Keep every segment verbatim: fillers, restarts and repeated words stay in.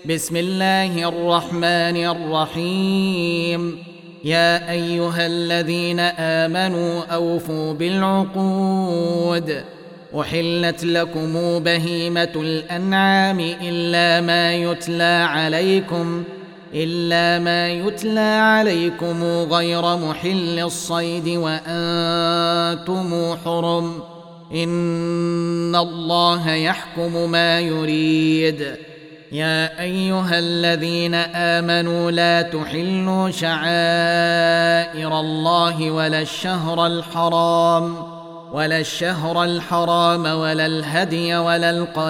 بسم الله الرحمن الرحيم. يا أيها الذين آمنوا أوفوا بالعقود. أحلت لكم بهيمة الأنعام إلا ما يتلى عليكم إلا ما يتلى عليكم غير محل الصيد وأنتم حرم. إن الله يحكم ما يريد. يا أيها الذين آمنوا لا تحلوا شعائر الله ولا الشهر الحرام ولا الشهر الحرام ولا الهدي ولا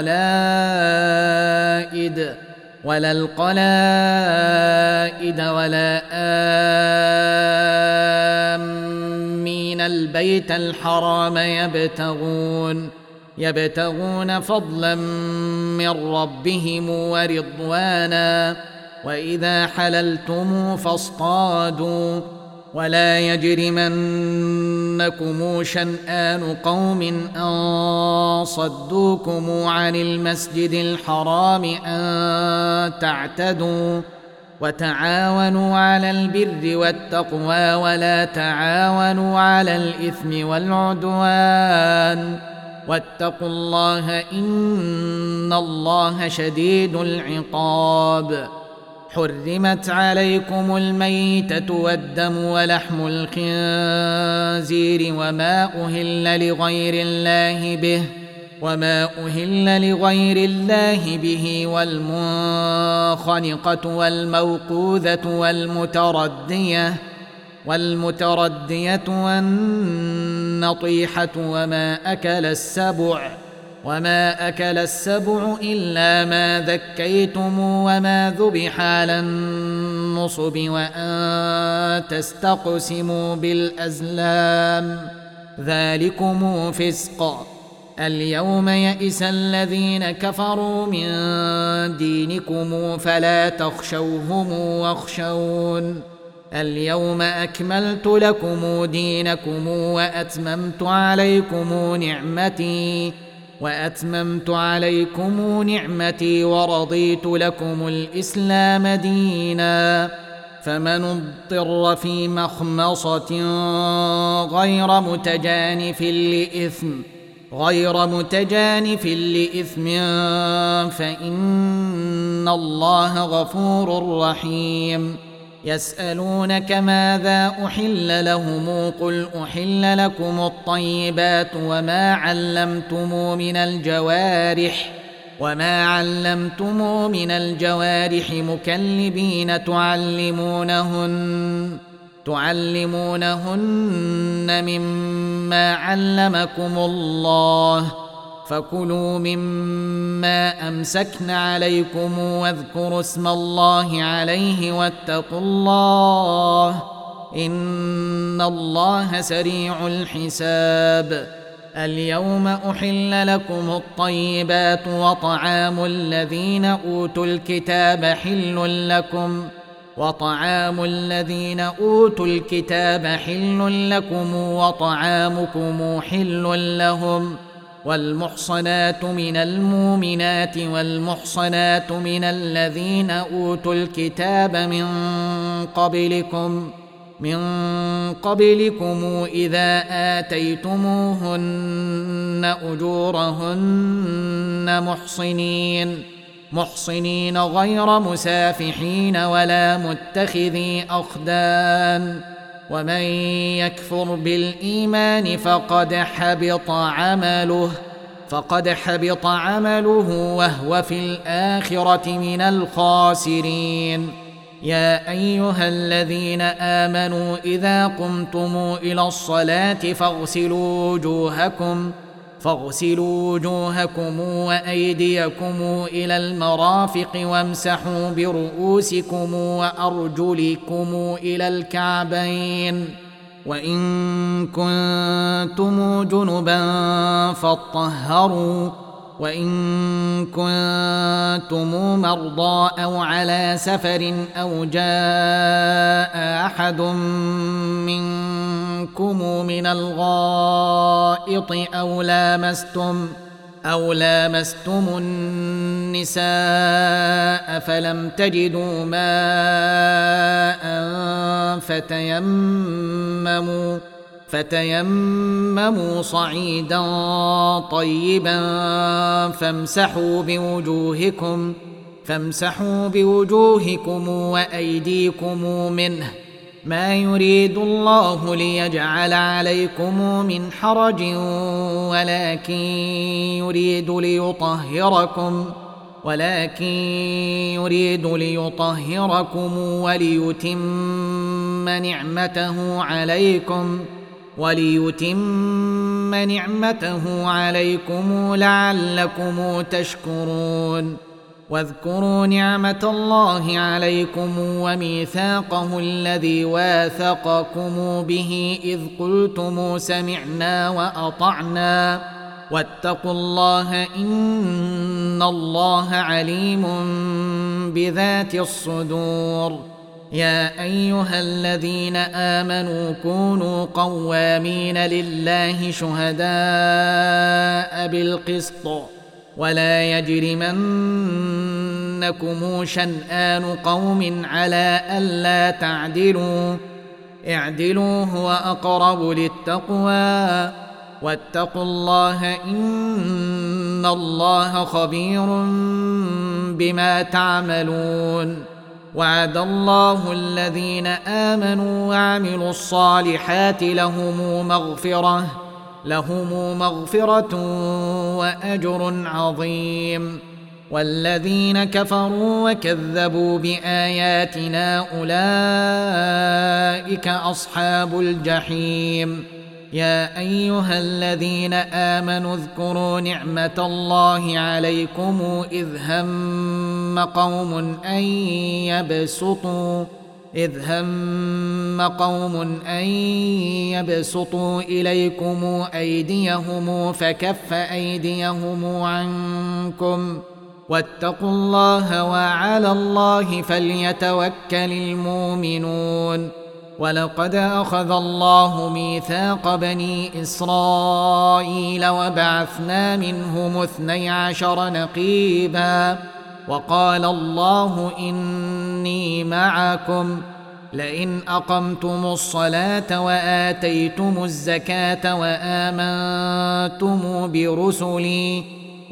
القلائد ولا القلائد ولا آمين البيت الحرام يبتغون يبتغون فضلا من ربهم ورضوانا. وإذا حللتم فاصطادوا ولا يجرمنكم شنآن قوم أن صدوكم عن المسجد الحرام أن تعتدوا. وتعاونوا على البر والتقوى ولا تعاونوا على الإثم والعدوان. واتقوا الله إن الله شديد العقاب. حرمت عليكم الميتة والدم ولحم الخنزير وما أهل لغير الله به وما أهل لغير الله به والمنخنقة والموقوذة والمتردية والمتردية والنطيحة وما أكل السبع وما أكل السبع إلا ما ذكيتم وما ذبح على النصب وأن تستقسموا بالأزلام ذلكم فسق. اليوم يئس الذين كفروا من دينكم فلا تخشوهم واخشون. اليوم أكملت لكم دينكم وأتممت عليكم نعمتي وأتممت عليكم نعمتي ورضيت لكم الإسلام دينا. فمن اضطر في مخمصة غير متجانف لإثم غير متجانف لإثم فإن الله غفور رحيم. يسألونك ماذا أحل لهم قل أحل لكم الطيبات وما علمتم من الجوارح وما علمتم من الجوارح مكلبين تعلمونهن تعلمونهن مما علمكم الله فكلوا مما أمسكن عليكم واذكروا اسم الله عليه واتقوا الله إن الله سريع الحساب. اليوم أحل لكم الطيبات وطعام الذين أوتوا الكتاب حل لكم وطعام الذين أوتوا الكتاب حل لكم وطعامكم حل لهم. والمحصنات من المؤمنات والمحصنات من الذين أوتوا الكتاب من قبلكم من قبلكم إذا آتيتموهن أجورهن محصنين محصنين غير مسافحين ولا متخذي أخدان. ومن يكفر بالإيمان فقد حبط عمله فقد حبط عمله وهو في الآخرة من الخاسرين. يا أيها الذين آمنوا إذا قمتم إلى الصلاة فاغسلوا وجوهكم فاغسلوا وجوهكم وأيديكم إلى المرافق وامسحوا برؤوسكم وأرجلكم إلى الكعبين. وإن كنتم جنبا فاطهروا وإن كنتم مرضى أو على سفر أو جاء أحد منكم من الغائط أو لامستم أو لامستم النساء فلم تجدوا ماء فتيمموا فتيمموا صعيدا طيبا فامسحوا بوجوهكم فامسحوا بوجوهكم وأيديكم منه، ما يريد الله ليجعل عليكم من حرج ولكن يريد ليطهركم ولكن يريد ليطهركم وليتم نعمته عليكم وليتم نعمته عليكم لعلكم تشكرون. واذكروا نعمة الله عليكم وميثاقه الذي واثقكم به إذ قلتم سمعنا وأطعنا واتقوا الله إن الله عليم بذات الصدور. يا أيها الذين آمنوا كونوا قوامين لله شهداء بالقسط ولا يجرمنكم شنآن قوم على ألا تعدلوا اعدلوا هو أقرب للتقوى واتقوا الله إن الله خبير بما تعملون. وعد الله الذين آمنوا وعملوا الصالحات لهم مغفرة لهم مغفرة وأجر عظيم. والذين كفروا وكذبوا بآياتنا أولئك أصحاب الجحيم. يا أيها الذين آمنوا اذكروا نعمة الله عليكم إذ هم قوم أن يبسطوا إذ هم قوم أن يبسطوا إليكم أيديهم فكف أيديهم عنكم واتقوا الله وعلى الله فليتوكل المؤمنون. ولقد أخذ الله ميثاق بني إسرائيل وبعثنا منهم اثني عشر نقيبا وقال الله إني معكم لئن أقمتم الصلاة وآتيتم الزكاة وآمنتم برسلي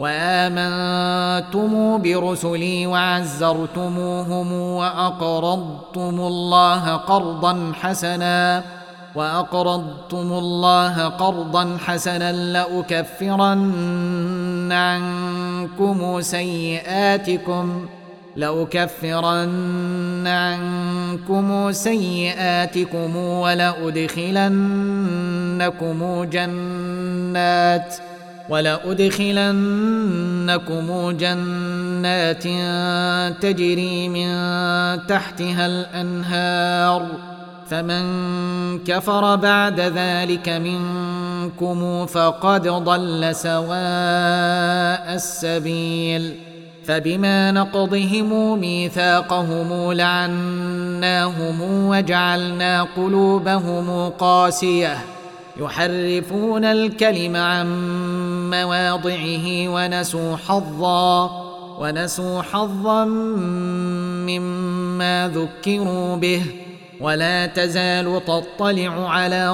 وآمنتم برسلي وعزرتموهم وأقرضتم الله قرضا حسنا وأقرضتم الله قرضا حسنا لأكفرن عنكم سيئاتكم لأكفرن عنكم سيئاتكم ولأدخلنكم جنات ولأدخلنكم جنات تجري من تحتها الأنهار فمن كفر بعد ذلك منكم فقد ضل سواء السبيل. فبما نقضهم ميثاقهم لعناهم وجعلنا قلوبهم قاسية يحرفون الكلم عن مواضعه ونسوا حظا ونسوا حظا مما ذكروا به ولا تزال تطلع على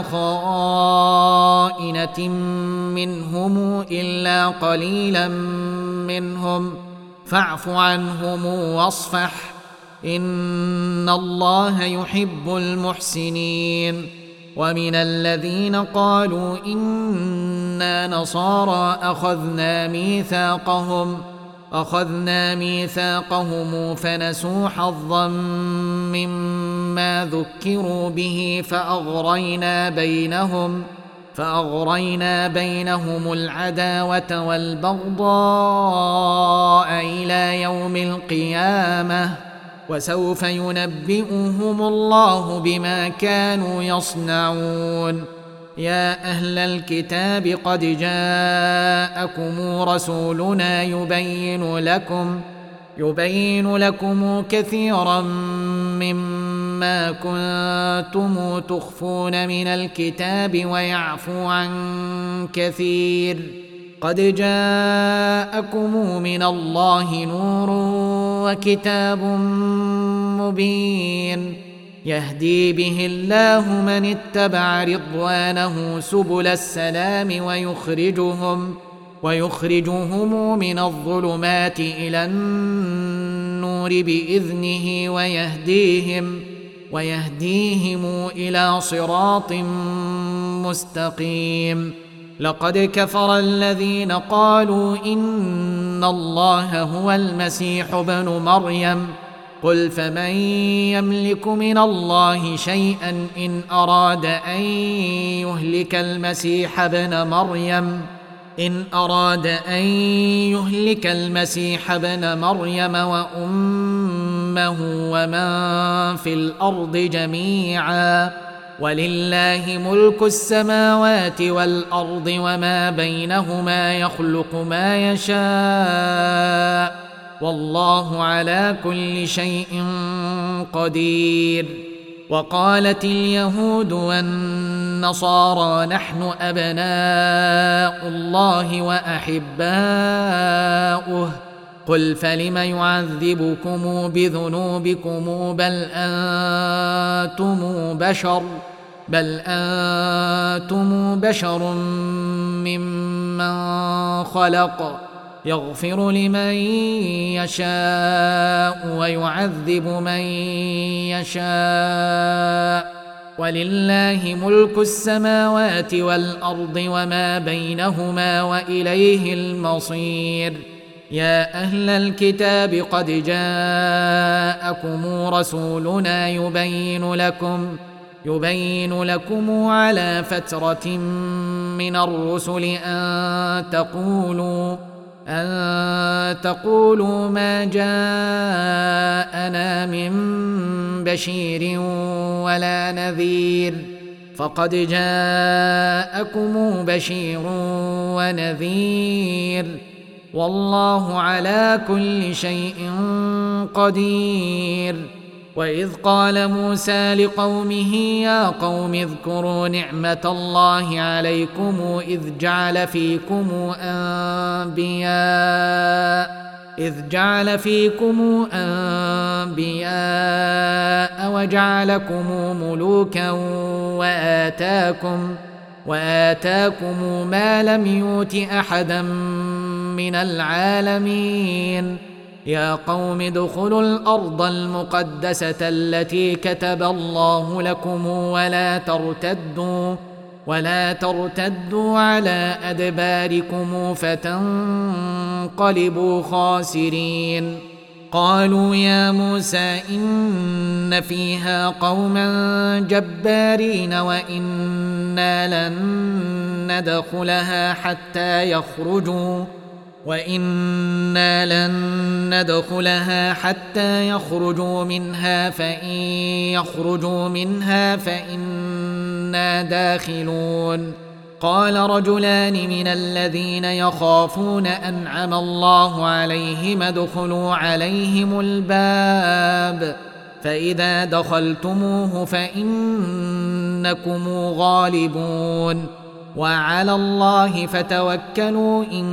خائنة منهم إلا قليلا منهم فاعف عنهم واصفح إن الله يحب المحسنين. ومن الذين قالوا إنا نصارى أخذنا ميثاقهم أخذنا ميثاقهم فنسوا حظا مما ذكروا به فأغرينا بينهم فأغرينا بينهم العداوة والبغضاء إلى يوم القيامة وسوف ينبئهم الله بما كانوا يصنعون. يا أهل الكتاب قد جاءكم رسولنا يبين لكم يبين لكم كثيرا مما كنتم تخفون من الكتاب ويعفو عن كثير. قد جاءكم من الله نور وكتاب مبين يهدي به الله من اتبع رضوانه سبل السلام ويخرجهم ويخرجهم من الظلمات إلى النور بإذنه ويهديهم ويهديهم إلى صراط مستقيم. لقد كفر الذين قالوا إن الله هو المسيح ابن مريم قل فمن يملك من الله شيئا إن أراد أن يهلك المسيح ابن مريم إن أراد أن يهلك المسيح ابن مريم وأمه ومن في الأرض جميعا ولله ملك السماوات والأرض وما بينهما يخلق ما يشاء والله على كل شيء قدير. وقالت اليهود والنصارى نحن أبناء الله وأحباؤه قل فلم يعذبكم بذنوبكم بل أنتم بشر بل أنتم بشر ممن خلق يغفر لمن يشاء ويعذب من يشاء ولله ملك السماوات والأرض وما بينهما وإليه المصير. يا أهل الكتاب قد جاءكم رسولنا يبين لكم يبين لكم على فترة من الرسل أن تقولوا أن تقولوا ما جاءنا من بشير ولا نذير فقد جاءكم بشير ونذير والله على كل شيء قدير. وإذ قال موسى لقومه يا قوم اذكروا نعمة الله عليكم إذ جعل فيكم أنبياء إذ جعل فيكم أنبياء وجعلكم ملوكا وآتاكم وآتاكم ما لم يؤت أحدا من العالمين. يا قوم ادخلوا الأرض المقدسة التي كتب الله لكم ولا ترتدوا ولا ترتدوا على أدباركم فتنقلبوا خاسرين. قالوا يا موسى إن فيها قوما جبارين وإنا لن ندخلها حتى يخرجوا وإنا لن ندخلها حتى يخرجوا منها فإن يخرجوا منها فإنا داخلون. قال رجلان من الذين يخافون أنعم الله عليهم ادخلوا عليهم الباب فإذا دخلتموه فإنكم غالبون وعلى الله فتوكلوا إن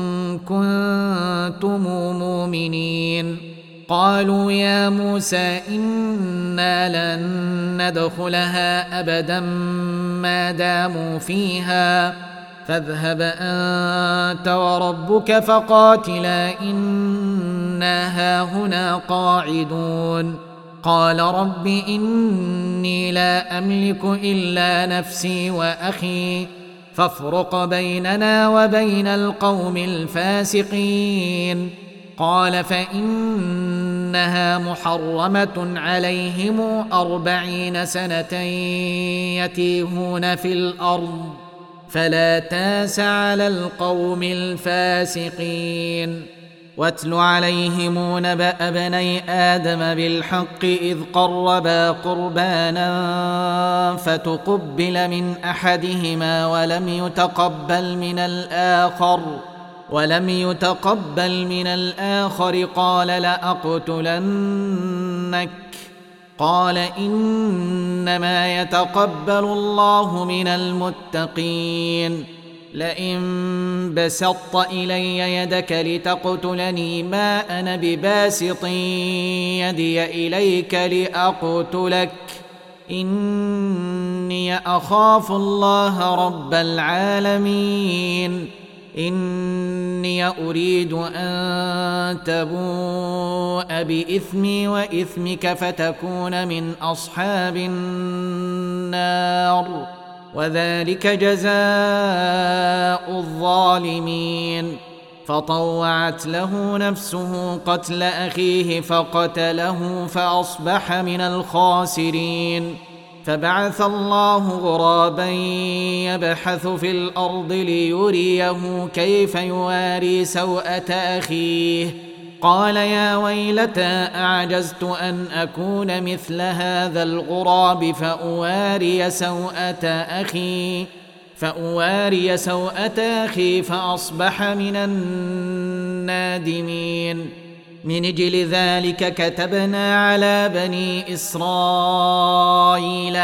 كنتم مؤمنين. قالوا يا موسى إنا لن ندخلها أبدا ما داموا فيها فاذهب أنت وربك فقاتلا إنا هاهنا قاعدون. قال رب إني لا أملك إلا نفسي وأخي فافرق بيننا وبين القوم الفاسقين. قال فإنها محرمة عليهم أربعين سنة يتيهون في الأرض فلا تاس على القوم الفاسقين. واتل عليهم نبأ بني آدم بالحق إذ قربا قربانا فتقبل من أحدهما ولم يتقبل من الآخر ولم يتقبل من الآخر قال لأقتلنك قال إنما يتقبل الله من المتقين. لئن بسطت إلي يدك لتقتلني ما أنا بباسط يدي إليك لأقتلك إني أخاف الله رب العالمين إني أريد أن تبوء بإثمي وإثمك فتكون من أصحاب النار وذلك جزاء الظالمين. فطوعت له نفسه قتل أخيه فقتله فأصبح من الخاسرين. فبعث الله غرابا يبحث في الأرض ليريه كيف يواري سوءة أخيه قال يا ويلتى أعجزت أن أكون مثل هذا الغراب فأواري سوءة أخي فأواري سوءة أخي فأصبح من النادمين. من أجل ذلك كتبنا على بني إسرائيل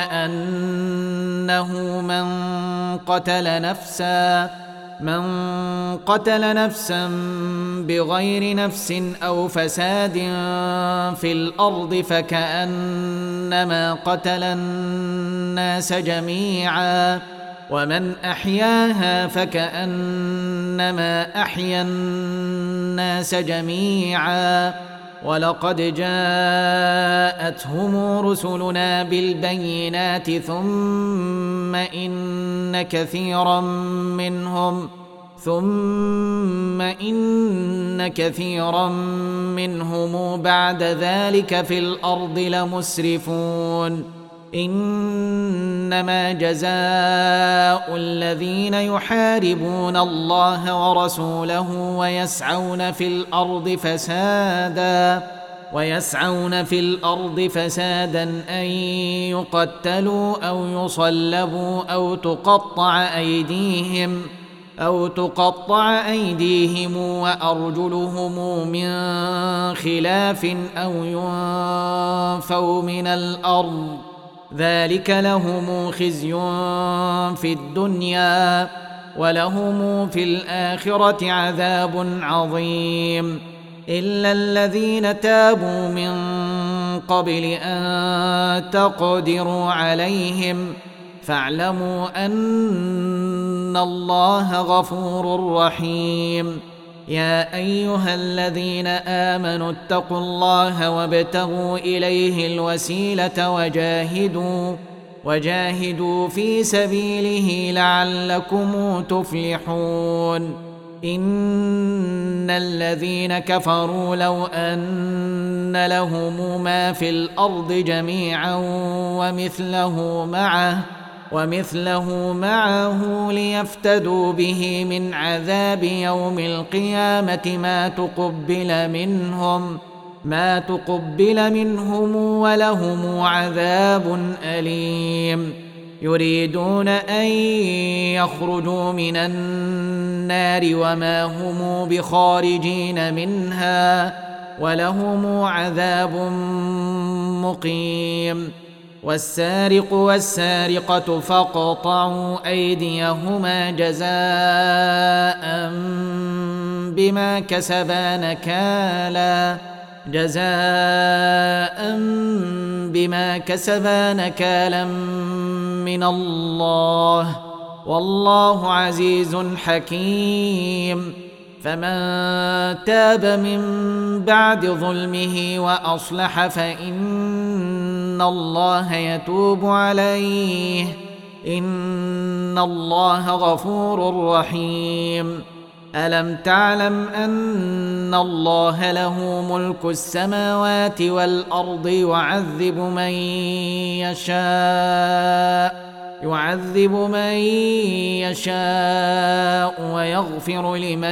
أنه من قتل نفسا من قتل نفسا بغير نفس أو فساد في الأرض فكأنما قتل الناس جميعا ومن أحياها فكأنما أحيا الناس جميعا ولقد جاءتهم رسلنا بالبينات ثم إن كثيرا منهم ثم إن كثيرا منهم بعد ذلك في الأرض لمسرفون. إنما جزاء الذين يحاربون الله ورسوله ويسعون في الأرض فسادا ويسعون في الأرض فسادا أن يقتلوا أو يصلبوا أو تقطع أيديهم أو تقطع أيديهم وأرجلهم من خلاف أو ينفوا من الأرض ذلك لهم خزي في الدنيا ولهم في الآخرة عذاب عظيم. إلا الذين تابوا من قبل أن تقدروا عليهم فاعلموا أن الله غفور رحيم. يا أيها الذين آمنوا اتقوا الله وابتغوا إليه الوسيلة وجاهدوا وجاهدوا في سبيله لعلكم تفلحون. إن الذين كفروا لو أن لهم ما في الأرض جميعا ومثله معه ومثله معه ليفتدوا به من عذاب يوم القيامة ما تقبل منهم ما تقبل منهم ولهم عذاب أليم. يريدون أن يخرجوا من النار وما هم بخارجين منها ولهم عذاب مقيم. والسارق والسارقة فاقطعوا أيديهما جزاء بما كسبا نكالا جزاء بما كسبا نكالا من الله والله عزيز حكيم. فمن تاب من بعد ظلمه وأصلح فإن الله يتوب عليه إن الله غفور رحيم. ألم تعلم أن الله له ملك السماوات والأرض يعذب من يشاء يعذب من يشاء ويغفر لمن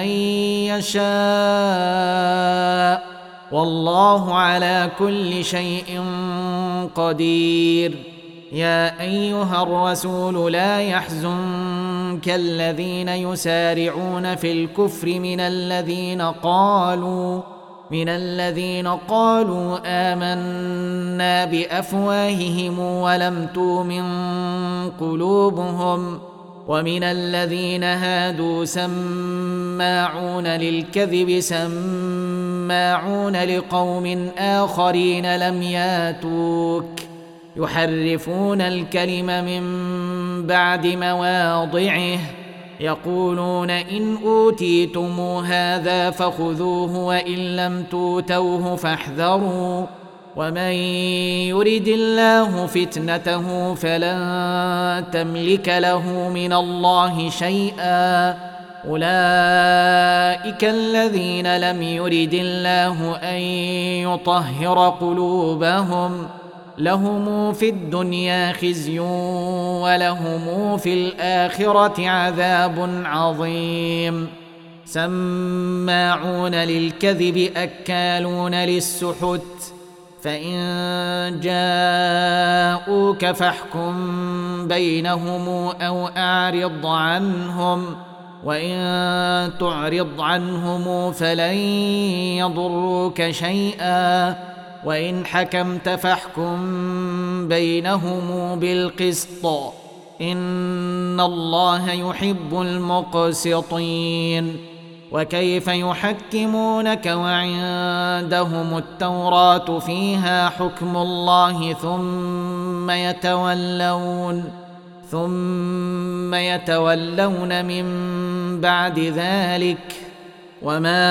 يشاء والله على كل شيء قدير. يا أيها الرسول لا يحزنك الذين يسارعون في الكفر من الذين قالوا من الذين قالوا آمنا بأفواههم ولم تؤمن قلوبهم ومن الذين هادوا سماعون للكذب سماعون لقوم آخرين لم ياتوك يحرفون الكلم من بعد مواضعه يقولون إن أوتيتم هذا فخذوه وإن لم توتوه فاحذروا ومن يرد الله فتنته فلن تملك له من الله شيئا أولئك الذين لم يرد الله أن يطهر قلوبهم لهم في الدنيا خزي ولهم في الآخرة عذاب عظيم سماعون للكذب أكالون للسحت فإن جاءوك فاحكم بينهم أو أعرض عنهم وإن تعرض عنهم فلن يضروك شيئا وإن حكمت فاحكم بينهم بالقسط إن الله يحب المقسطين وكيف يحكمونك وعندهم التوراة فيها حكم الله ثم يتولون ثم يتولون من بعد ذلك وما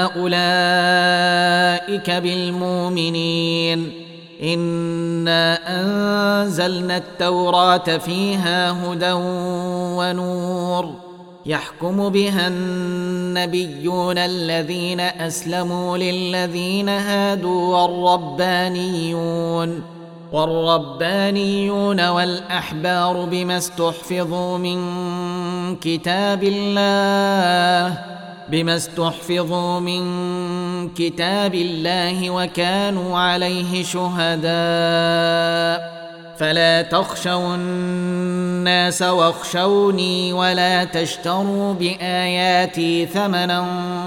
أولئك بالمؤمنين إنا أنزلنا التوراة فيها هدى ونور يحكم بها النبيون الذين أسلموا للذين هادوا والربانيون والربانيون والأحبار بما استحفظوا من كتاب الله بما استحفظوا من كتاب الله وكانوا عليه شهداء فلا تخشوا الناس واخشوني ولا تشتروا بآياتي ثمنا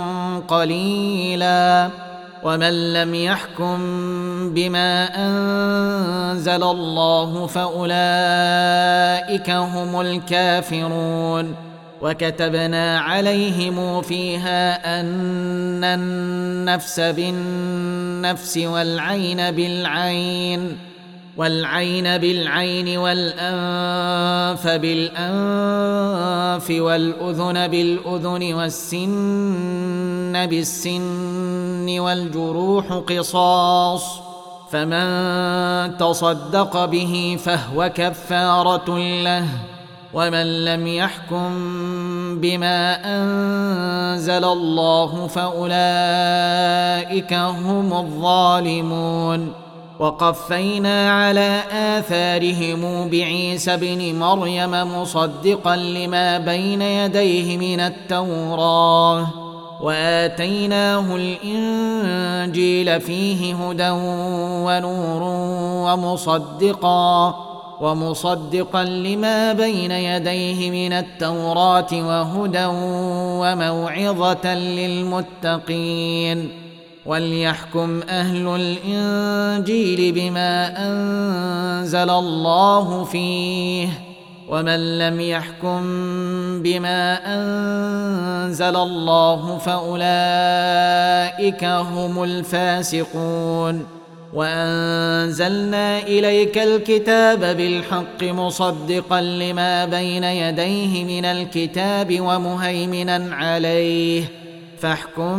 قليلا ومن لم يحكم بما أنزل الله فأولئك هم الكافرون وكتبنا عليهم فيها أن النفس بالنفس والعين بالعين والعين بالعين والأنف بالأنف والأذن بالأذن والسن بالسن والجروح قصاص فمن تصدق به فهو كفارة له ومن لم يحكم بما أنزل الله فأولئك هم الظالمون وقفينا على آثارهم بعيسى ابن مريم مصدقا لما بين يديه من التوراة وآتيناه الإنجيل فيه هدى ونور ومصدقا ومصدقا لما بين يديه من التوراة وهدى وموعظة للمتقين وليحكم أهل الإنجيل بما أنزل الله فيه ومن لم يحكم بما أنزل الله فأولئك هم الفاسقون وأنزلنا إليك الكتاب بالحق مصدقا لما بين يديه من الكتاب ومهيمنا عليه فاحكم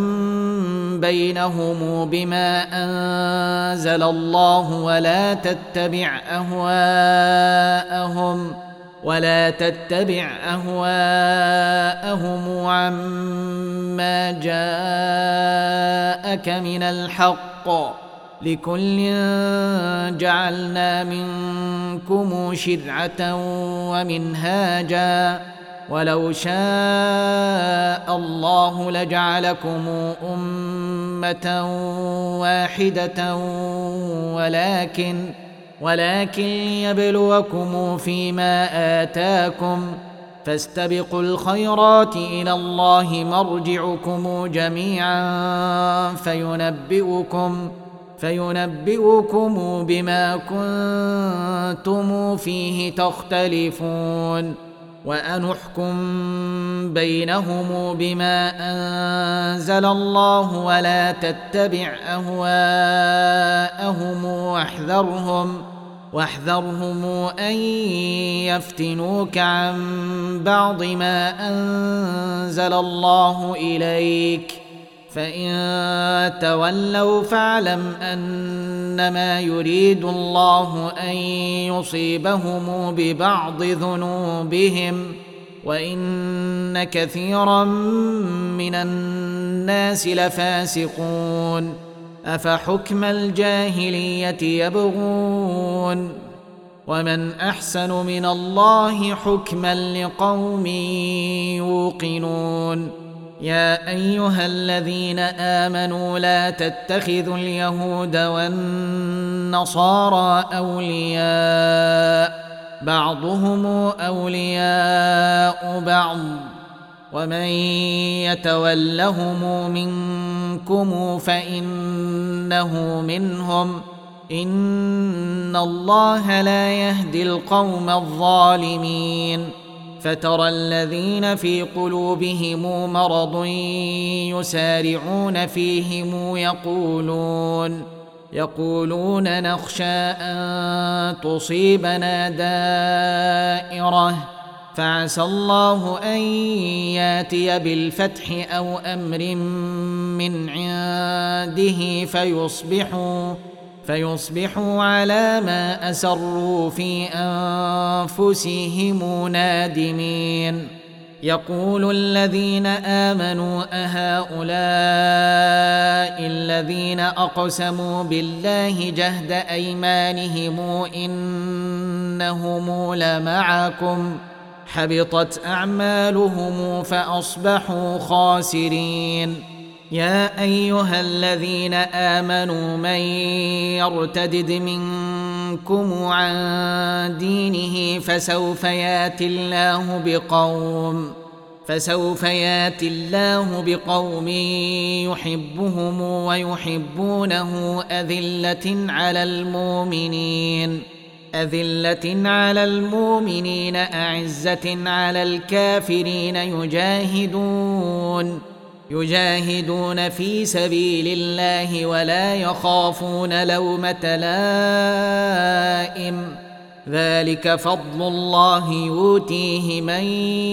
بينهم بما أنزل الله ولا تتبع أهواءهم ولا تتبع أهواءهم عما جاءك من الحق لكل جعلنا منكم شرعة ومنهاجا ولو شاء الله لجعلكم أمة واحدة ولكن ولكن ليبلوكم فيما آتاكم فاستبقوا الخيرات إلى الله مرجعكم جميعا فينبئكم فينبئكم بما كنتم فيه تختلفون وأن احكم بينهم بما أنزل الله ولا تتبع أهواءهم واحذرهم واحذرهم أن يفتنوك عن بعض ما أنزل الله إليك فإن تولوا فاعلم أنما يريد الله أن يصيبهم ببعض ذنوبهم وإن كثيرا من الناس لفاسقون أفحكم الجاهلية يبغون ومن أحسن من الله حكما لقوم يوقنون يا أيها الذين آمنوا لا تتخذوا اليهود والنصارى أولياء بعضهم أولياء بعض ومن يتولهم منكم فإنه منهم إن الله لا يهدي القوم الظالمين فترى الذين في قلوبهم مرض يسارعون فيهم يقولون يقولون نخشى أن تصيبنا دائرة فعسى الله أن ياتي بالفتح أو أمر من عنده فيصبحوا فيصبحوا على ما أسروا في أنفسهم نادمين يقول الذين آمنوا أهؤلاء الذين أقسموا بالله جهد أيمانهم إنهم لمعكم حبطت أعمالهم فأصبحوا خاسرين يا أيها الذين آمنوا من يرتدد منكم عن دينه فسوف يأتي الله بقوم فسوف يأتي الله بقوم يحبهم ويحبونه أذلة على المؤمنين أذلة على المؤمنين أعزة على الكافرين يجاهدون يجاهدون في سبيل الله ولا يخافون لومة لائم ذلك فضل الله يؤتيه من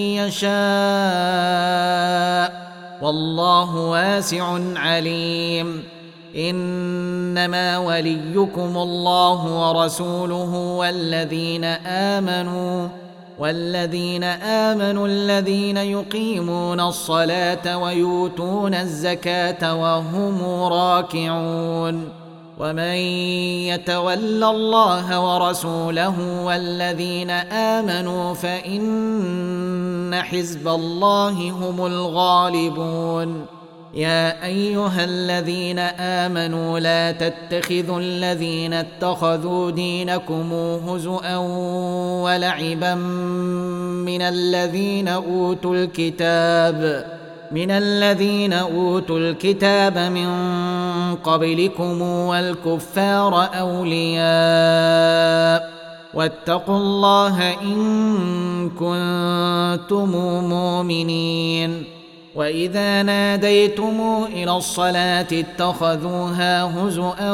يشاء والله واسع عليم إنما وليكم الله ورسوله والذين آمنوا والذين آمنوا الذين يقيمون الصلاة ويؤتون الزكاة وهم راكعون ومن يتول الله ورسوله والذين آمنوا فإن حزب الله هم الغالبون يا أيها الذين آمنوا لا تتخذوا الذين اتخذوا دينكم هزؤا ولعبا من الذين أوتوا الكتاب من الذين أوتوا الكتاب من قبلكم والكفار أولياء واتقوا الله إن كنتم مؤمنين وإذا ناديتم إلى الصلاة اتخذوها هزؤا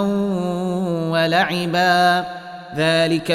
ولعبا ذلك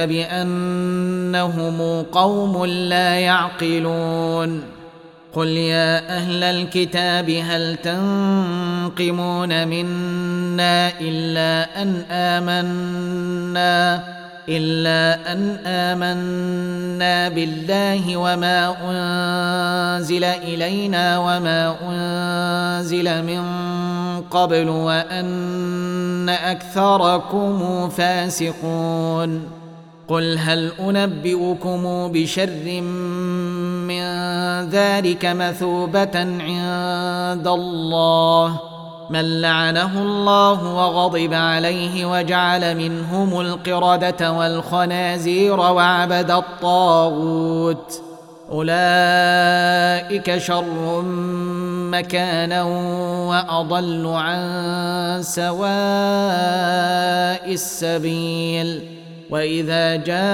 بأنهم قوم لا يعقلون قل يا أهل الكتاب هل تنقمون منا إلا أن آمنا إلا أن آمنا بالله وما أنزل إلينا وما أنزل من قبل وأن أكثركم فاسقون قل هل أنبئكم بشر من ذلك مثوبة عند الله من لعنه الله وغضب عليه وجعل منهم القردة والخنازير وعبد الطاغوت أولئك شر مكانا وأضل عن سواء السبيل وإذا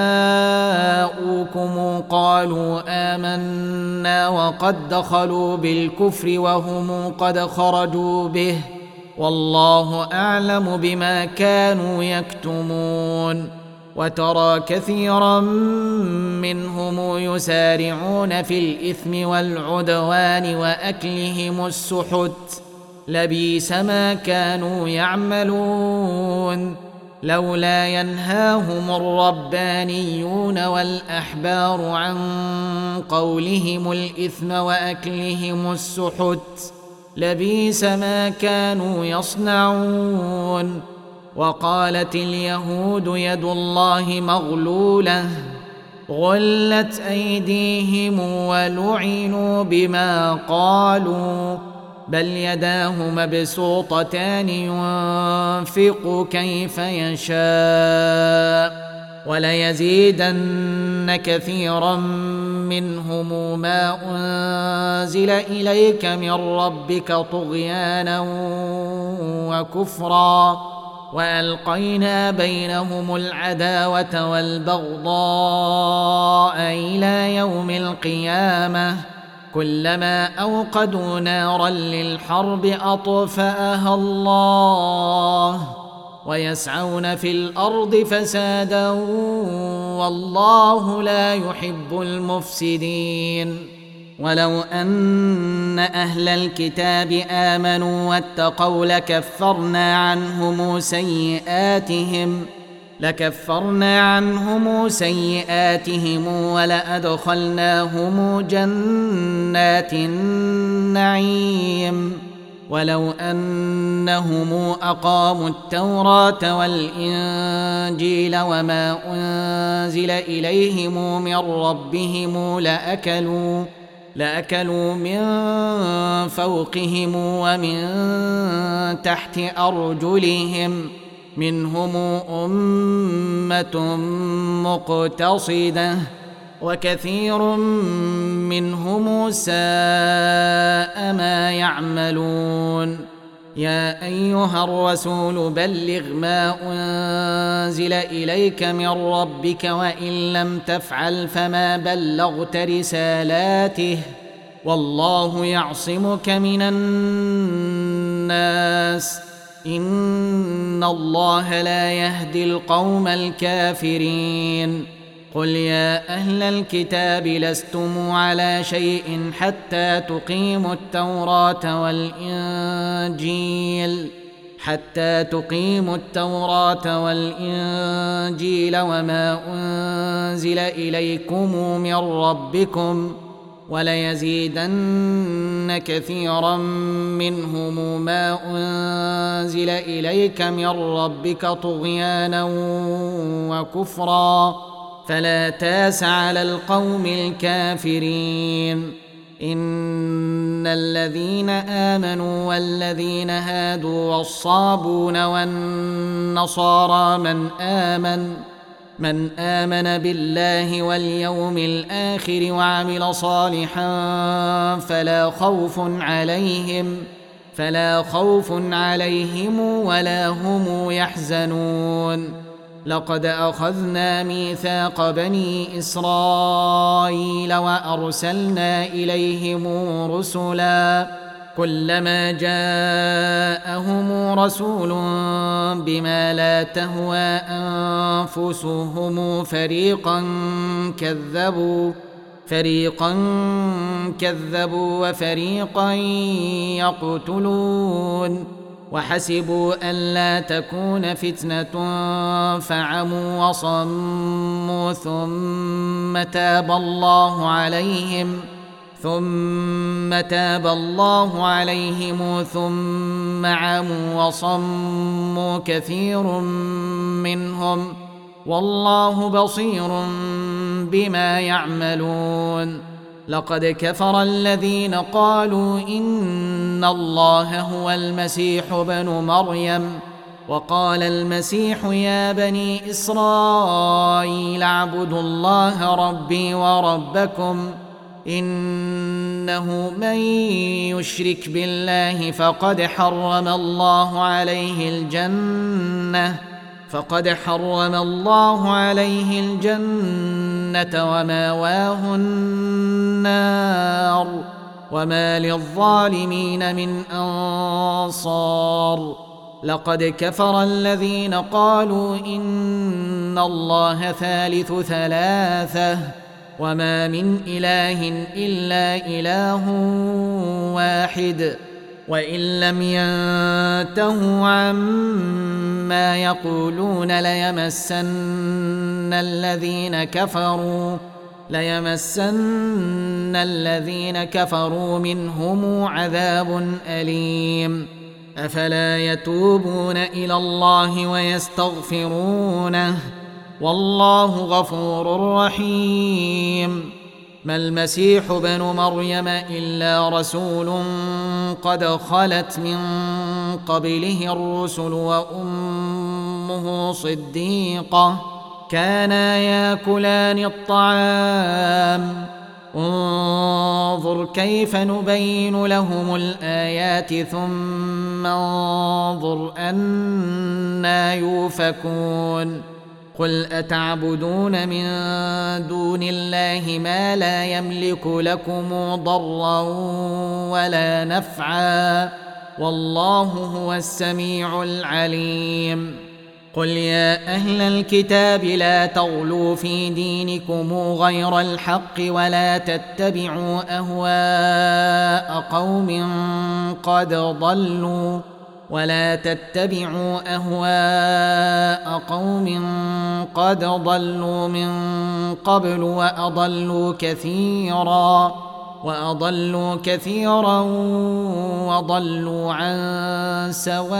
جاءوكم قالوا آمنا وقد دخلوا بالكفر وهم قد خرجوا به والله أعلم بما كانوا يكتمون. وترى كثيرا منهم يسارعون في الإثم والعدوان وأكلهم السحت لبئس ما كانوا يعملون. لولا ينهاهم الربانيون والأحبار عن قولهم الإثم وأكلهم السحت لبئس ما كانوا يصنعون. وقالت اليهود يد الله مغلولة غلت أيديهم ولعنوا بما قالوا بل يداه مبسوطتان ينفق كيف يشاء وليزيدن كثيرا منهم ما أنزل إليك من ربك طغيانا وكفرا وألقينا بينهم العداوة والبغضاء إلى يوم القيامة كلما أوقدوا نارا للحرب أطفأها الله ويسعون في الأرض فسادا والله لا يحب المفسدين. ولو أن أهل الكتاب آمنوا واتقوا لكفرنا عنهم سيئاتهم لكفرنا عنهم سيئاتهم ولأدخلناهم جنات النعيم. ولو أنهم أقاموا التوراة والإنجيل وما أنزل إليهم من ربهم لأكلوا لأكلوا من فوقهم ومن تحت أرجلهم منهم أمة مقتصدة وكثير منهم ساء ما يعملون. يا أيها الرسول بلغ ما أنزل إليك من ربك وإن لم تفعل فما بلغت رسالاته والله يعصمك من الناس إن الله لا يهدي القوم الكافرين. قل يا أهل الكتاب لستم على شيء حتى تقيموا التوراة والإنجيل حتى تقيموا التوراة والإنجيل وما أنزل إليكم من ربكم وليزيدن كثيرا منهم ما أنزل إليك من ربك طغيانا وكفرا فلا تاس على القوم الكافرين. إن الذين آمنوا والذين هادوا والصابون والنصارى من آمن من آمن بالله واليوم الآخر وعمل صالحا فلا خوف عليهم فلا خوف عليهم ولا هم يحزنون. لقد أخذنا ميثاق بني إسرائيل وأرسلنا إليهم رسلا كلما جاءهم رسول بما لا تهوى أنفسهم فريقا كذبوا فريقا كذبوا وفريقا يقتلون وحسبوا ألا تكون فتنة فعموا وصموا ثم تاب الله عليهم ثم تاب الله عليهم ثم عموا وصموا كثير منهم والله بصير بما يعملون. لقد كفر الذين قالوا إن الله هو المسيح ابن مريم وقال المسيح يا بني إسرائيل اعبدوا الله ربي وربكم إنه من يشرك بالله فقد حرم الله عليه الجنة فقد حرم الله عليه الجنة وماواه النار وما للظالمين من أنصار. لقد كفر الذين قالوا إن الله ثالث ثلاثة وما من إله إلا إله واحد وإن لم ينتهوا عما يقولون ليمسن الذين كفروا ليمسن الذين كفروا منهم عذاب أليم. أفلا يتوبون إلى الله ويستغفرونه والله غفور رحيم. ما المسيح ابن مريم إلا رسول قد خلت من قبله الرسل وأمه صديقة كانا ياكلان الطعام انظر كيف نبين لهم الآيات ثم انظر أنى يؤفكون. قل أتعبدون من دون الله ما لا يملك لكم ضرا ولا نفعا والله هو السميع العليم. قل يا أهل الكتاب لا تغلوا في دينكم غير الحق ولا تتبعوا أهواء قوم قد ضلوا ولا تتبعوا أهواء قوم قد ضلوا من قبل وأضلوا كثيرا وأضلوا كثيرا وضلوا عن سواء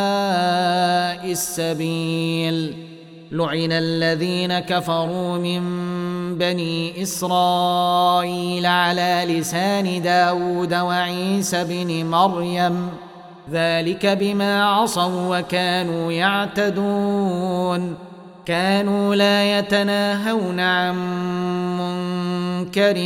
السبيل. لعن الذين كفروا من بني إسرائيل على لسان داود وعيسى بن مريم ذلك بما عصوا وكانوا يعتدون. كانوا لا يتناهون عن منكر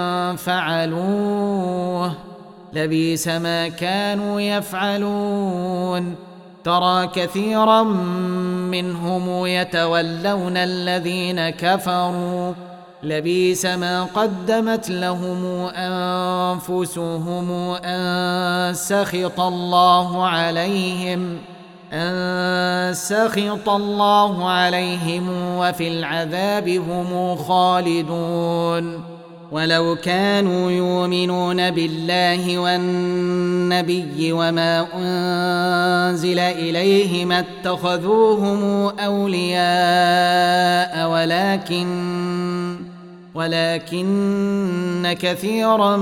فعلوه لبئس ما كانوا يفعلون. ترى كثيرا منهم يتولون الذين كفروا لبئس ما قدمت لهم أنفسهم أن سخط الله عليهم أن سخط الله عليهم وفي العذاب هم خالدون. ولو كانوا يؤمنون بالله والنبي وما أنزل إليه ما اتخذوهم أولياء ولكن ولكن كثيرا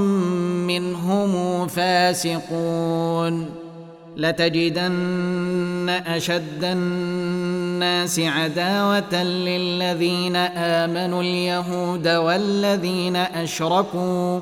منهم فاسقون. لتجدن أشد الناس عداوة للذين آمنوا اليهود والذين أشركوا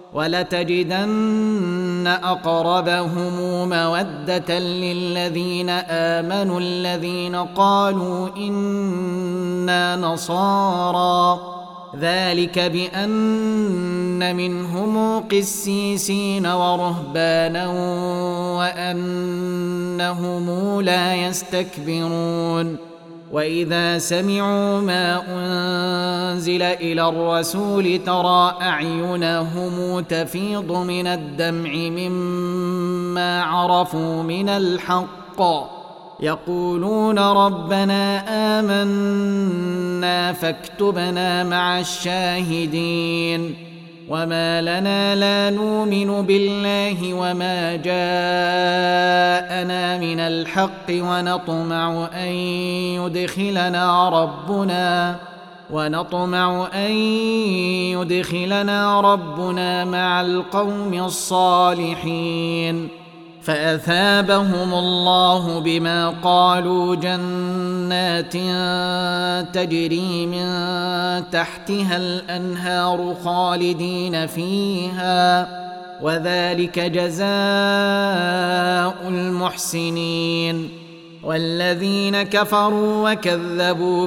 ولتجدن أقربهم مودة للذين آمنوا الذين قالوا إنا نصارى ذلك بأن منهم قسيسين ورهبانا وأنهم لا يستكبرون. وإذا سمعوا ما أنزل إلى الرسول ترى أعينهم تفيض من الدمع مما عرفوا من الحق يقولون ربنا آمنا فاكتبنا مع الشاهدين. وما لنا لا نؤمن بالله وما جاءنا من الحق ونطمع أن يدخلنا ربنا ونطمع أن يدخلنا ربنا مع القوم الصالحين. فأثابهم الله بما قالوا جنات تجري من تحتها الأنهار خالدين فيها وذلك جزاء المحسنين. والذين كفروا وكذبوا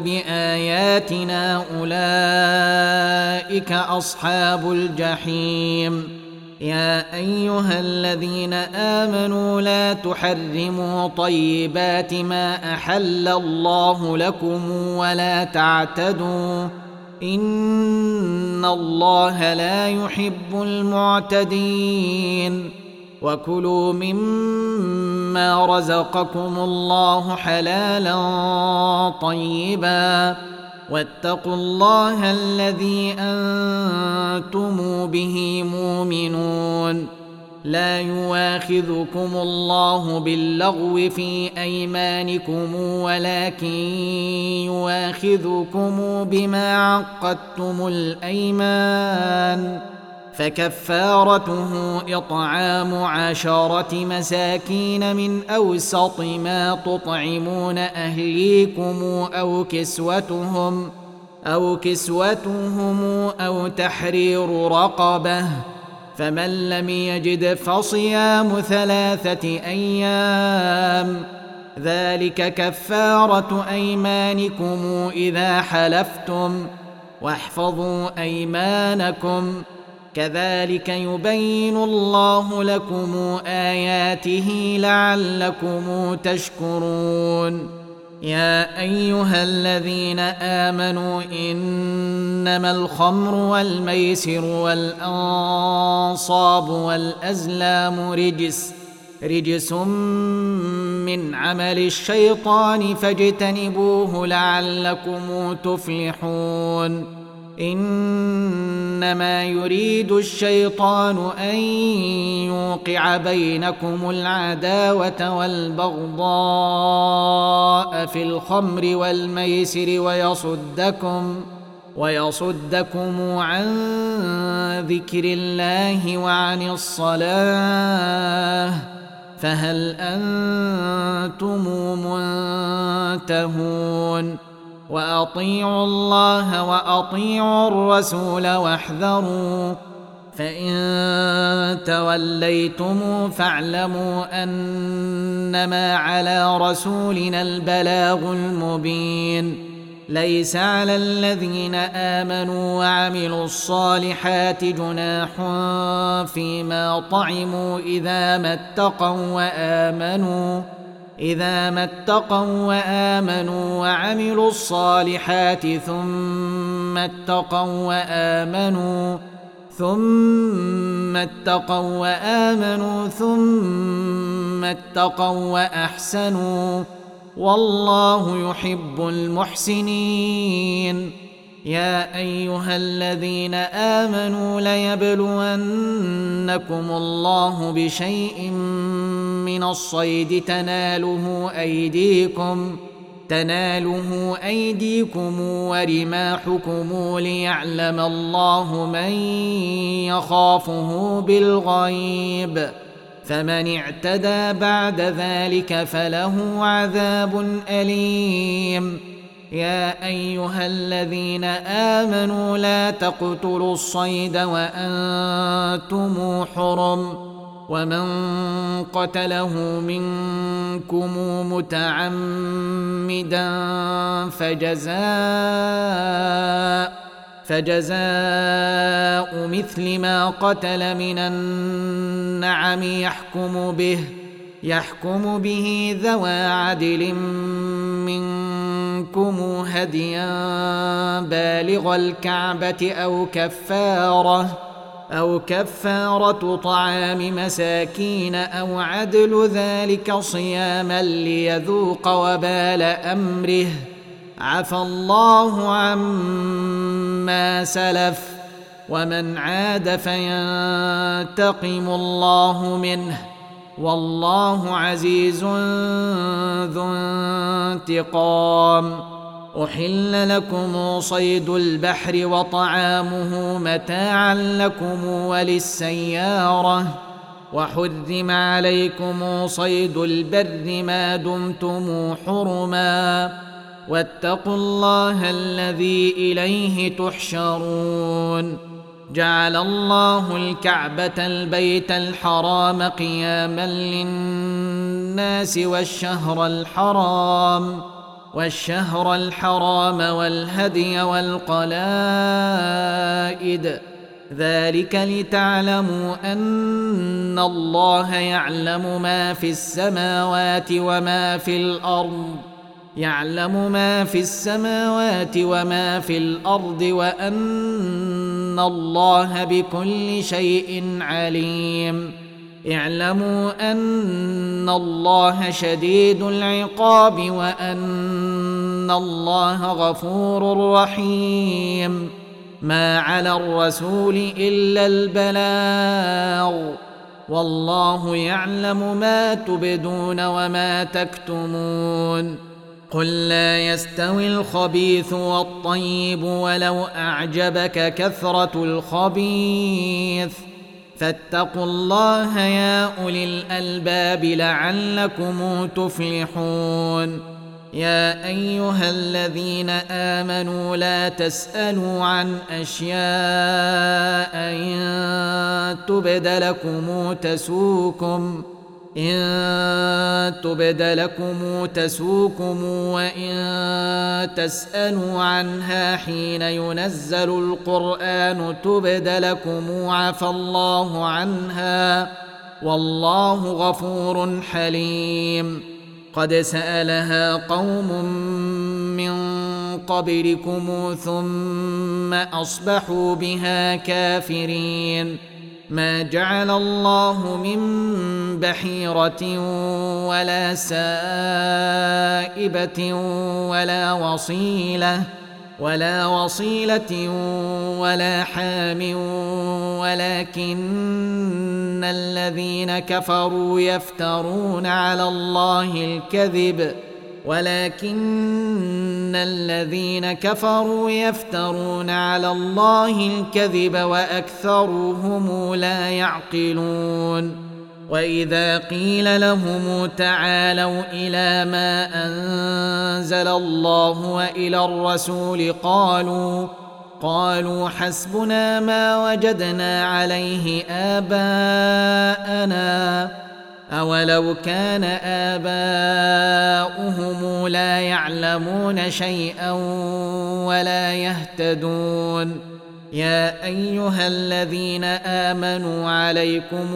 بآياتنا أولئك أصحاب الجحيم. يا أيها الذين آمنوا لا تحرموا طيبات ما أحل الله لكم ولا تعتدوا إن الله لا يحب المعتدين وكلوا مما رزقكم الله حلالا طيبا واتقوا الله الذي أنتم به مؤمنون لا يواخذكم الله باللغو في أيمانكم ولكن يواخذكم بما عقدتم الأيمان فكفارته إطعام عشرة مساكين من أوسط ما تطعمون أهليكم أو كسوتهم أو كسوتهم أو تحرير رقبة فمن لم يجد فصيام ثلاثة أيام ذلك كفارة أيمانكم إذا حلفتم واحفظوا أيمانكم كذلك يبين الله لكم آياته لعلكم تشكرون يا أيها الذين آمنوا إنما الخمر والميسر والأنصاب والأزلام رجس رجس من عمل الشيطان فاجتنبوه لعلكم تفلحون إنما يريد الشيطان أن يوقع بينكم العداوة والبغضاء في الخمر والميسر ويصدكم ويصدكم عن ذكر الله وعن الصلاة فهل أنتم منتهون وأطيعوا الله وأطيعوا الرسول واحذروا فإن توليتم فاعلموا أنما على رسولنا البلاغ المبين ليس على الذين آمنوا وعملوا الصالحات جناح فيما طعموا إذا ما اتقوا وآمنوا إذا ما اتقوا وآمنوا وعملوا الصالحات ثم اتقوا وآمنوا ثم اتقوا وآمنوا ثم اتقوا وأحسنوا والله يحب المحسنين يا أيها الذين آمنوا ليبلونكم الله بشيء من الصيد تناله أيديكم تناله أيديكم ورماحكم ليعلم الله من يخافه بالغيب فمن اعتدى بعد ذلك فله عذاب أليم يا أيها الذين آمنوا لا تقتلوا الصيد وأنتم حرم ومن قتله منكم متعمدا فجزاء فجزاء مثل ما قتل من النعم يحكم به يحكم به ذوى عدل منكم هديا بالغ الكعبة أو كفارة أو كفارة طعام مساكين أو عدل ذلك صياما ليذوق وبال أمره عفى الله عما سلف ومن عاد فينتقم الله منه والله عزيز ذو انتقام أحل لكم صيد البحر وطعامه متاعا لكم وللسيارة وحرم عليكم صيد البر ما دمتم حرما واتقوا الله الذي إليه تحشرون جعل الله الكعبة البيت الحرام قياما للناس والشهر الحرام والشهر الحرام والهدي والقلائد ذلك لتعلموا أن الله يعلم ما في السماوات وما في الأرض يعلم ما في السماوات وما في الأرض وأن الله بكل شيء عليم. اعلموا أن الله شديد العقاب وأن الله غفور رحيم. ما على الرسول إلا البلاغ والله يعلم ما تبدون وما تكتمون. قل لا يستوي الخبيث والطيب ولو أعجبك كثرة الخبيث فاتقوا الله يا أولي الألباب لعلكم تفلحون. يا أيها الذين آمنوا لا تسألوا عن أشياء إن تبد لكم تسوكم إن تبد لكم تسوكم وإن تسألوا عنها حين ينزل القرآن تبد لكم عفى الله عنها والله غفور حليم. قد سألها قوم من قبلكم ثم أصبحوا بها كافرين. ما جعل الله من بحيرة ولا سائبة ولا وصيلة ولا وصيلة ولا حام ولكن الذين كفروا يفترون على الله الكذب ولكن الذين كفروا يفترون على الله الكذب وأكثرهم لا يعقلون. وإذا قيل لهم تعالوا إلى ما أنزل الله وإلى الرسول قالوا قالوا حسبنا ما وجدنا عليه آباءنا أولو كان آباؤهم لا يعلمون شيئا ولا يهتدون. يا أيها الذين آمنوا عليكم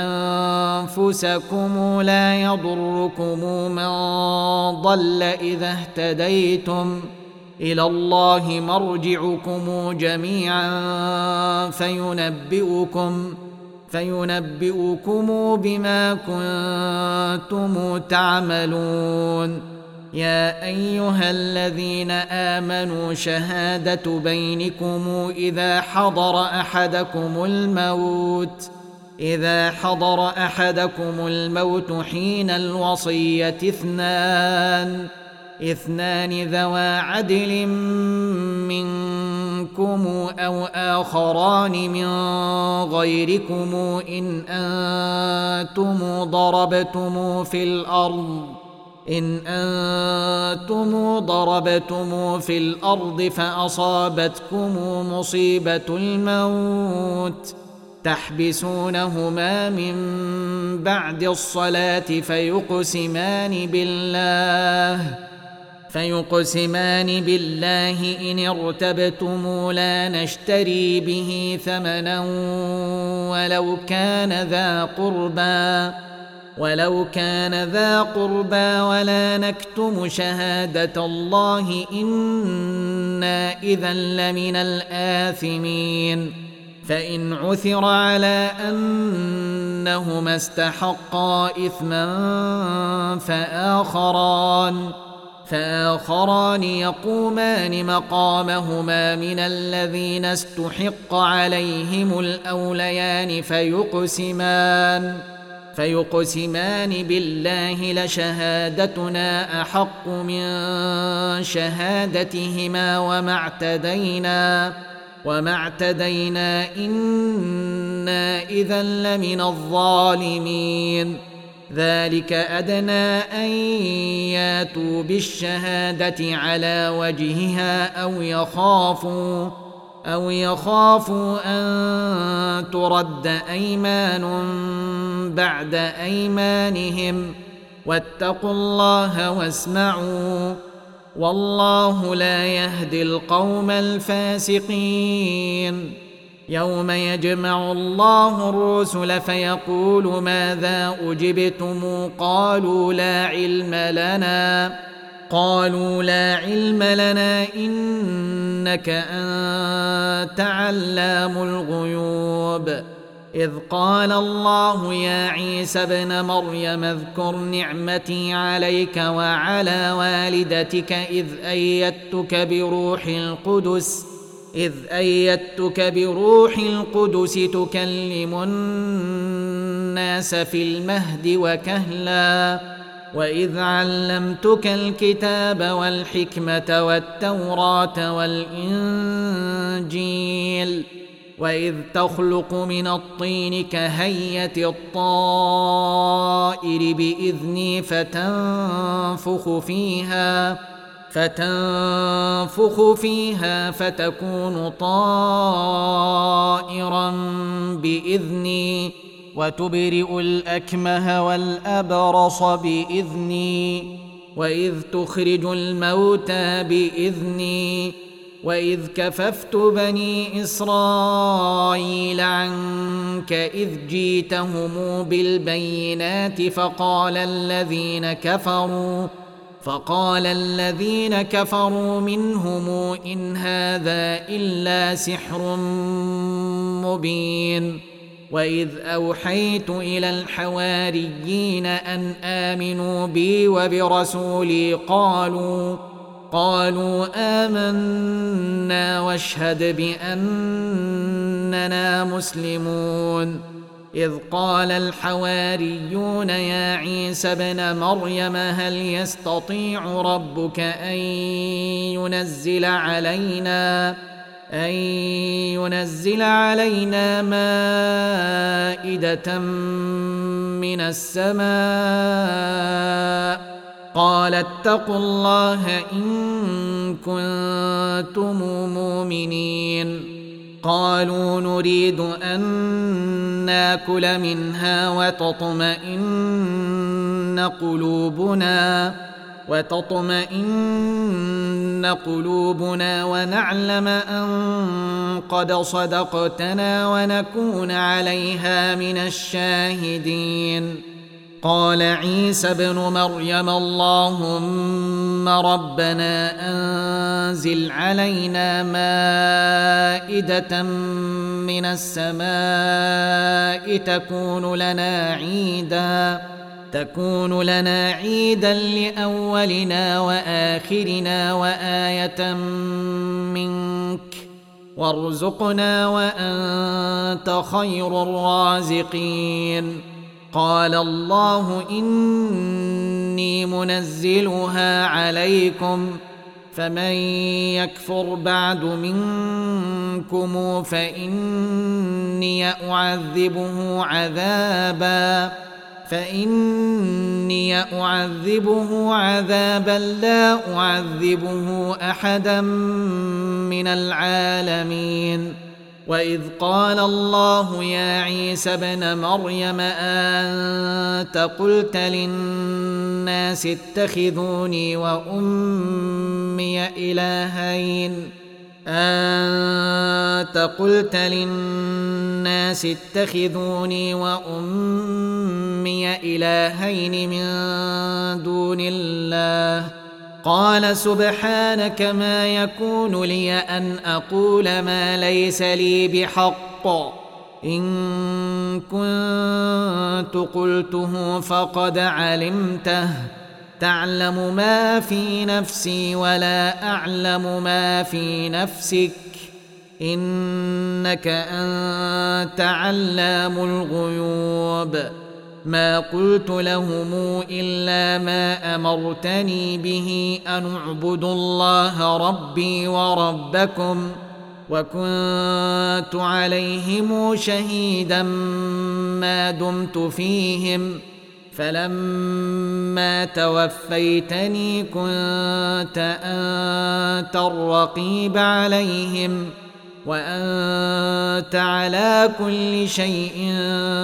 أنفسكم لا يضركم من ضل إذا اهتديتم إلى الله مرجعكم جميعا فينبئكم فينبئكم بما كنتم تعملون. يا أيها الذين آمنوا شهادة بينكم إذا حضر أحدكم الموت إذا حضر أحدكم الموت حين الوصية اثنان اثنان ذوى عدل منكم أو آخران من غيركم إن أنتم ضربتم في الأرض إن أنتم ضربتم في الأرض فأصابتكم مصيبة الموت تحبسونهما من بعد الصلاة فيقسمان بالله فيقسمان بالله إن ارتبتم لا نشتري به ثمنا ولو كان ذا قربى ولو كان ذا قربى ولا نكتم شهادة الله إنا إذا لمن الآثمين. فإن عثر على أنهما استحقا إثما فآخران فآخران يقومان مقامهما من الذين استحق عليهم الأوليان فيقسمان فيقسمان بالله لشهادتنا أحق من شهادتهما وما اعتدينا وما اعتدينا إنا إذا لمن الظالمين. ذلك أدنى أن ياتوا بالشهادة على وجهها أو يخافوا أو يخافوا أن ترد أيمان بعد أيمانهم واتقوا الله واسمعوا والله لا يهدي القوم الفاسقين. يوم يجمع الله الرسل فيقول ماذا أجبتم قالوا لا علم لنا قالوا لا علم لنا إنك أنت علام الغيوب إذ قال الله يا عيسى ابن مريم اذكر نعمتي عليك وعلى والدتك إذ أيدتك بروح القدس إذ أيدتك بروح القدس تكلم الناس في المهد وكهلا وإذ علمتك الكتاب والحكمة والتوراة والإنجيل وإذ تخلق من الطين كهيئة الطائر بإذني فتنفخ فيها فتنفخ فيها فتكون طائرا بإذني وتبرئ الأكمه والأبرص بإذني وإذ تخرج الموتى بإذني وإذ كففت بني إسرائيل عنك إذ جيتهم بالبينات فقال الذين كفروا فقال الذين كفروا منهم إن هذا إلا سحر مبين وإذ أوحيت إلى الحواريين أن آمنوا بي وبرسولي قالوا قالوا آمنا واشهد بأننا مسلمون إذ قال الحواريون يا عيسى ابن مريم هل يستطيع ربك أن ينزل علينا أن ينزل علينا مائدة من السماء قال اتقوا الله إن كنتم مؤمنين قالوا نريد أن ناكل منها وتطمئن قلوبنا وتطمئن قلوبنا ونعلم أن قد صدقتنا ونكون عليها من الشاهدين قال عيسى ابن مريم اللهم ربنا أنزل علينا مائدة من السماء تكون لنا عيدا تكون لنا عيدا لأولنا وآخرنا وآية منك وارزقنا وأنت خير الرازقين قال الله إني منزلها عليكم فمن يكفر بعد منكم فإني أعذبه عذابا فإني أعذبه عذابا لا أعذبه أحدا من العالمين وإذ قال الله يا عيسى ابن مريم أنت قلت للناس اتخذوني وأمي إلهين أنت قلت للناس اتخذوني وأمي إلهين من دون الله قال سبحانك ما يكون لي أن أقول ما ليس لي بحق إن كنت قلته فقد علمته تعلم ما في نفسي ولا أعلم ما في نفسك إنك أنت علام الغيوب ما قلت لهم إلا ما أمرتني به أن اعبدوا الله ربي وربكم وكنت عليهم شهيدا ما دمت فيهم فلما توفيتني كنت أنت الرقيب عليهم وأنت على كل شيء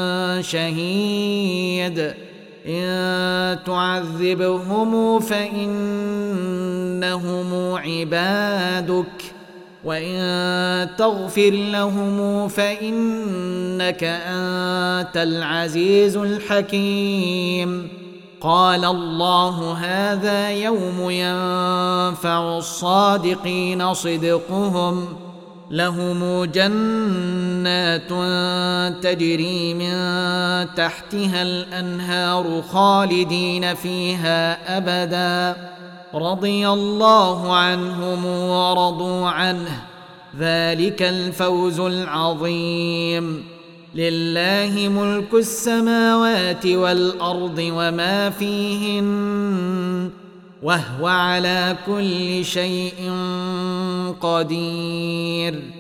شهيد إن تعذبهم فإنهم عبادك وإن تغفر لهم فإنك أنت العزيز الحكيم. قال الله هذا يوم ينفع الصادقين صدقهم، لهم جنات تجري من تحتها الأنهار خالدين فيها أبدا، رضي الله عنهم ورضوا عنه، ذلك الفوز العظيم. لله ملك السماوات والأرض وما فيهن، وهو على كل شيء قدير.